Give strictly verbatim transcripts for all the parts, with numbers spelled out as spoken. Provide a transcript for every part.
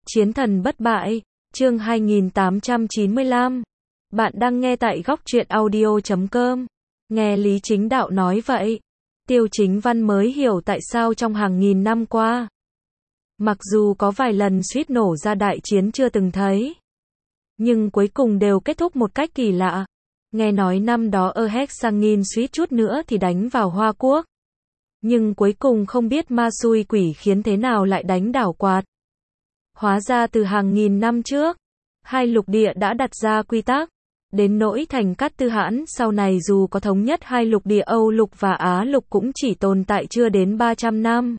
Chiến thần bất bại, chương hai nghìn tám trăm chín mươi lăm. Bạn đang nghe tại góc truyện audio chấm com. Nghe Lý Chính Đạo nói vậy, Tiêu Chính Văn mới hiểu tại sao trong hàng nghìn năm qua, mặc dù có vài lần suýt nổ ra đại chiến chưa từng thấy, nhưng cuối cùng đều kết thúc một cách kỳ lạ. Nghe nói năm đó ở Hexangin suýt chút nữa thì đánh vào Hoa Quốc, nhưng cuối cùng không biết ma xui quỷ khiến thế nào lại đánh đảo quạt. Hóa ra từ hàng nghìn năm trước, hai lục địa đã đặt ra quy tắc, đến nỗi thành Cát Tư Hãn sau này dù có thống nhất hai lục địa Âu lục và Á lục cũng chỉ tồn tại chưa đến ba trăm năm.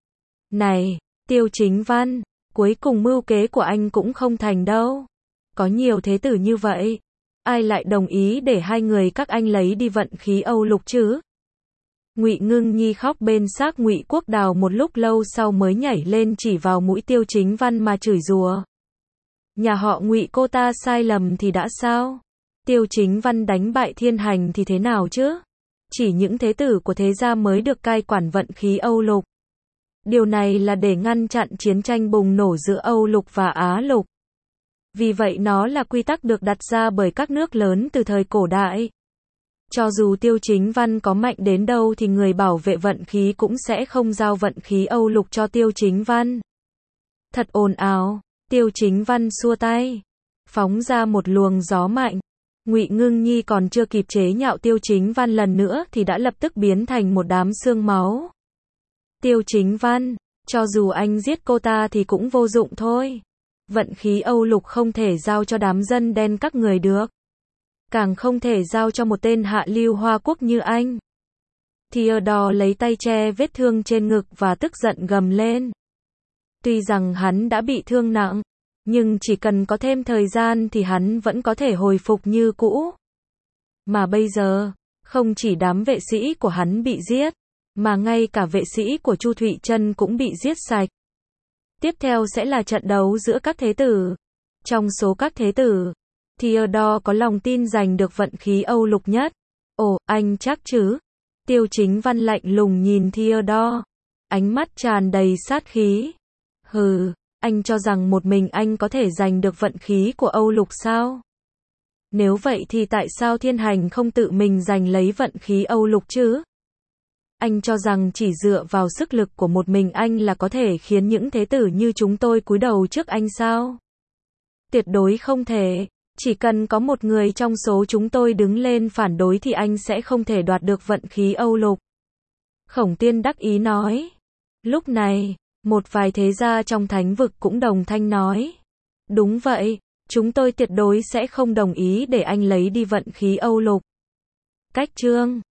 Này, Tiêu Chính Văn, cuối cùng mưu kế của anh cũng không thành đâu. Có nhiều thế tử như vậy, ai lại đồng ý để hai người các anh lấy đi vận khí Âu lục chứ? Ngụy Ngưng Nhi khóc bên xác Ngụy Quốc Đào một lúc lâu sau mới nhảy lên chỉ vào mũi Tiêu Chính Văn mà chửi rủa. Nhà họ Ngụy cô ta sai lầm thì đã sao? Tiêu Chính Văn đánh bại Thiên Hành thì thế nào chứ? Chỉ những thế tử của thế gia mới được cai quản vận khí Âu lục. Điều này là để ngăn chặn chiến tranh bùng nổ giữa Âu lục và Á lục. Vì vậy nó là quy tắc được đặt ra bởi các nước lớn từ thời cổ đại. Cho dù Tiêu Chính Văn có mạnh đến đâu thì người bảo vệ vận khí cũng sẽ không giao vận khí Âu lục cho Tiêu Chính Văn. Thật ồn ào, Tiêu Chính Văn xua tay, phóng ra một luồng gió mạnh. Ngụy Ngưng Nhi còn chưa kịp chế nhạo Tiêu Chính Văn lần nữa thì đã lập tức biến thành một đám xương máu. Tiêu Chính Văn, cho dù anh giết cô ta thì cũng vô dụng thôi. Vận khí Âu lục không thể giao cho đám dân đen các người được. Càng không thể giao cho một tên hạ lưu Hoa Quốc như anh. Theodore lấy tay che vết thương trên ngực và tức giận gầm lên. Tuy rằng hắn đã bị thương nặng, nhưng chỉ cần có thêm thời gian thì hắn vẫn có thể hồi phục như cũ. Mà bây giờ, không chỉ đám vệ sĩ của hắn bị giết, mà ngay cả vệ sĩ của Chu Thụy Trân cũng bị giết sạch. Tiếp theo sẽ là trận đấu giữa các thế tử. Trong số các thế tử, Theodore có lòng tin giành được vận khí Âu lục nhất. Ồ, anh chắc chứ? Tiêu Chính Văn lạnh lùng nhìn Theodore, ánh mắt tràn đầy sát khí. Hừ, anh cho rằng một mình anh có thể giành được vận khí của Âu lục sao? Nếu vậy thì tại sao Thiên Hành không tự mình giành lấy vận khí Âu lục chứ? Anh cho rằng chỉ dựa vào sức lực của một mình anh là có thể khiến những thế tử như chúng tôi cúi đầu trước anh sao? Tuyệt đối không thể. Chỉ cần có một người trong số chúng tôi đứng lên phản đối thì anh sẽ không thể đoạt được vận khí Âu lục. Khổng Tiên đắc ý nói. Lúc này, một vài thế gia trong thánh vực cũng đồng thanh nói. Đúng vậy, chúng tôi tuyệt đối sẽ không đồng ý để anh lấy đi vận khí Âu lục. Cách chương